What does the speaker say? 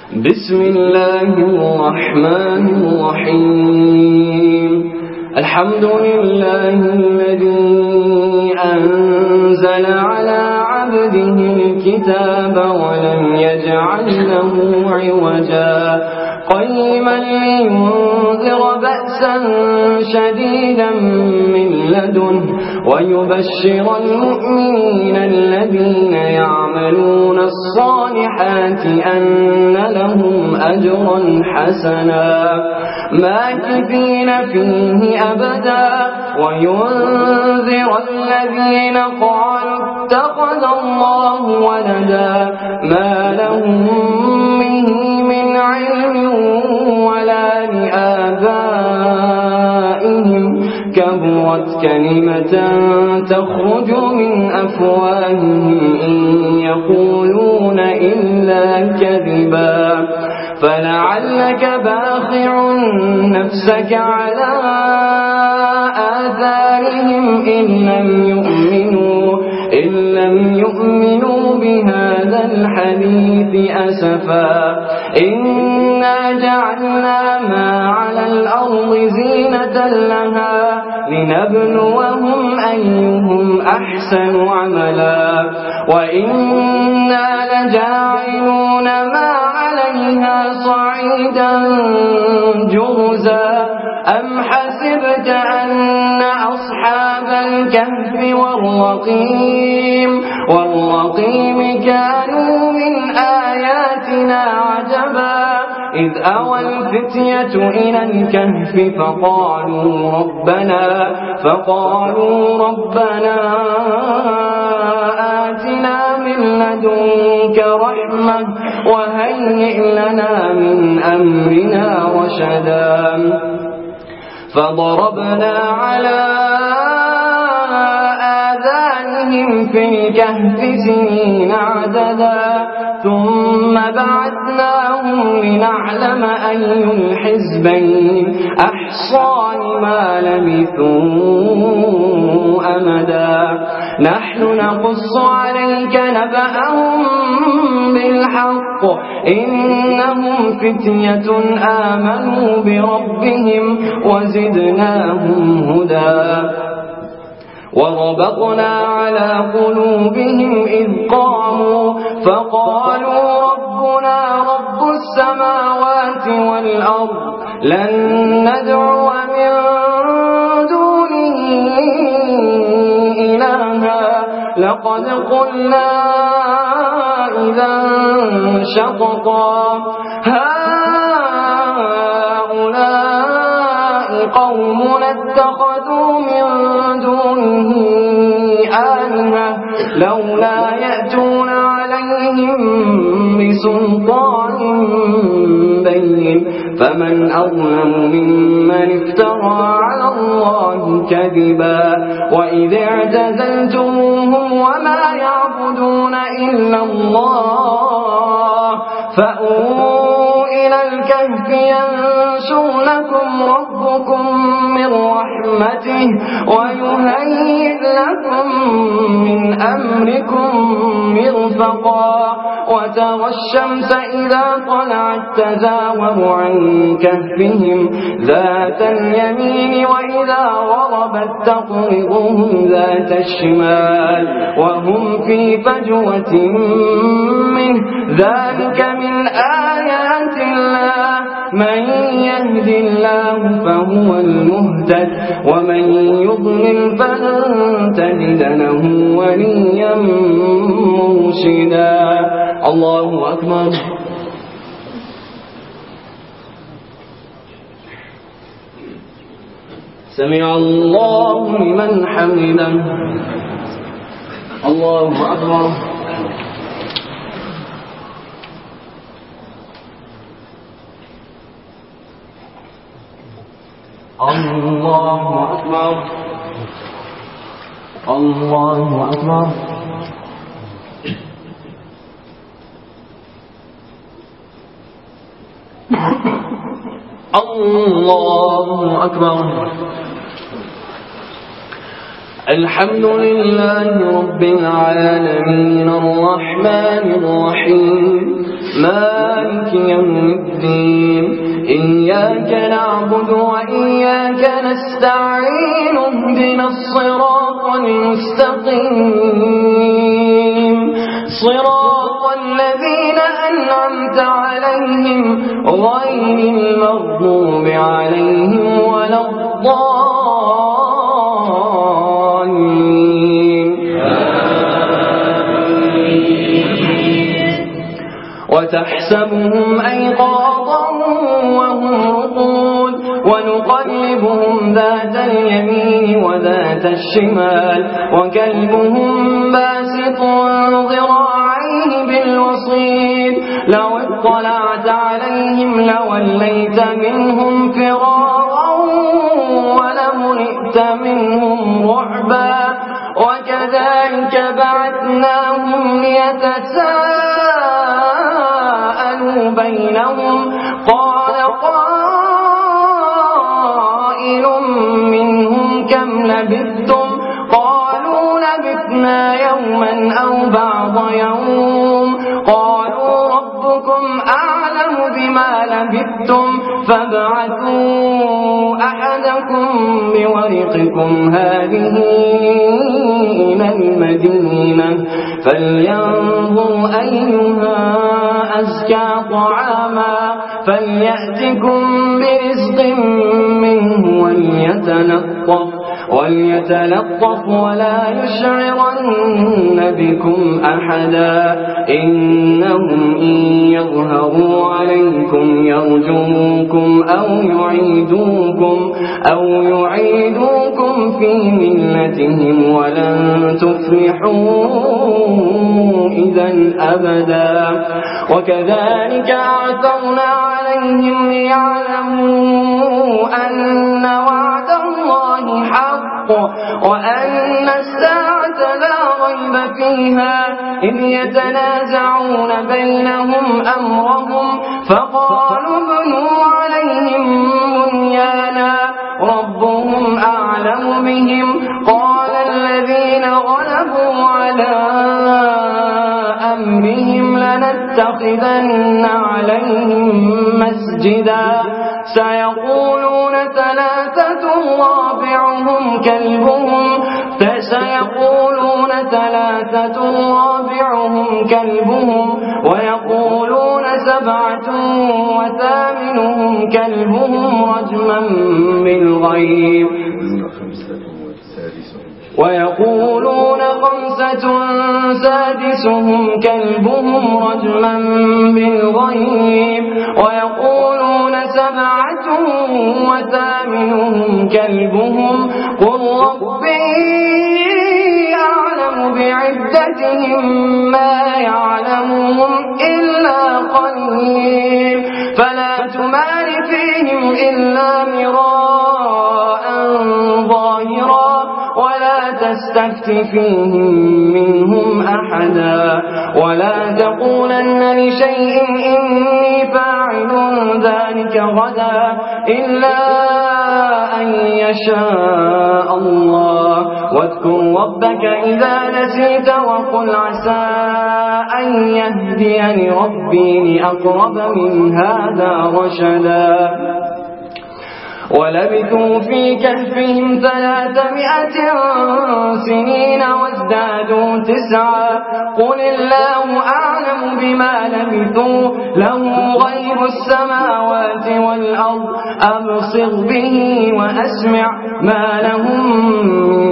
بسم الله الرحمن الرحيم الحمد لله الذي أنزل على عبده الكتاب ولم يجعل له عوجا قيما لينذر بأسا شديدا من لدنه ويبشر المؤمنين الذين يعملون الصالحات أن لهم أجرا حسنا ماكثين فيه أبدا وينذر الذين قالوا اتخذ الله ولدا ما لهم به من علم ولا لآبائهم كبرت كلمة تخرج من أفواههم إن يقولون إلا كذبا فلعلك باخع نفسك على آثارهم إن لم يؤمنوا بهذا الحديث أسفا إنا جعلنا ما على الأرض زينة لها لنبلوهم أيهم أحسن عملا وإنا لجاعلون ما عليها صعيدا جرزا أم حسبت أن أصحاب الكهف والرقيم كانوا من آياتنا عجبا إذ أوى الفتية إلى الكهف فقالوا ربنا آتنا من لدنك رحمة وهيئ لنا من أمرنا رشدا فضربنا على آذانهم في الكهف سنين عددا ثم بعثناهم لنعلم أي الحزبين أحصى لما لبثوا أمدا نحن نقص عليك نبأهم بالحق إنهم فتية آمنوا بربهم وزدناهم هدى وربطنا على قلوبهم إذ قاموا فقالوا ربنا رب السماوات والأرض لن ندعو من دونه إلها لقد قلنا إذا شططا هؤلاء قومنا اتخذوا من دونه آلهة لولا يأتون عليهم بسلطان بين فمن أظلم ممن افترى على الله كذبا وإذ اعتزلتموهم وما يعبدون إلا الله فأووا إلى الكهف ينشر لكم ربكم من رحمته ويهيئ لكم من أمركم مرفقا وترى الشمس إذا طلعت تزاور عن كهفهم ذات اليمين وإذا غربت تقرضهم ذات الشمال وهم في فجوة منه ذلك من آيات الله من يهد الله فهو المهتد ومن يضلل فلن تجد له وليا مرشدا الله أكبر سمع الله لمن حمده الله أكبر الله أكبر الله أكبر الله أكبر الحمد لله رب العالمين الرحمن الرحيم مالك يوم الدين إياك نعبد وإياك نستعين اهدنا الصراط المستقيم صراط الذين أنعمت عليهم غير المغضوب عليهم ولا الضالين وتحسبهم أيقاظا وهم رقود ونقلبهم ذات اليمين وذات الشمال وكلبهم باسط ذراعيه بالوصيد لو اطلعت عليهم لوليت منهم فرارا ولملئت منهم رعبا وكذلك بعثناهم ليتساءلوا بينهم قال قائل منهم كم لبثتم قالوا لبثنا يوما أو بعض يوم قالوا ربكم أعلم بما لبثتم فابعثوا أحدكم بورقكم هذه إلى المدينة فلينظر أيها أزكى طعاما فليأتكم برزق منه وليتلطف ولا يشعرن بكم أحدا إنهم إن يظهروا عليكم يرجموكم أو يعيدوكم في ملتهم ولن تفلحوا إذا أبدا وكذلك أعثرنا عليهم ليعلموا أن وعد الله حق وأن الساعة لا ريب فيها إذ يتنازعون بينهم أمرهم فقالوا ابنوا عليهم بنيانا ربهم أعلم بهم قال الذين غلبوا على أمرهم لنتخذن عليهم مسجدا سيقولون ثلاثة رابعهم كلبهم ويقولون 7 وثامنهم كلبهم رجما بالغيب ويقولون 5 سادسهم كلبهم رجما بالغيب ويقولون 7 وثامنهم كلبهم قل ربي أعلم بعدتهم ما يعلمهم إلا قليل فلا تمار فيهم إلا مراء ظاهرا ولا تستفت فيهم منهم أحدا ولا تقولن لشيء إني فاعل ذلك غدا إلا أن يشاء الله واذكر ربك إذا نسيت وقل عسى أن يهديني ربي لأقرب من هذا رشدا ولبثوا في كهفهم 300 سنين وازدادوا 9 قل الله أعلم بما لبثوا له غيب السماوات والأرض أبصر به وأسمع ما لهم من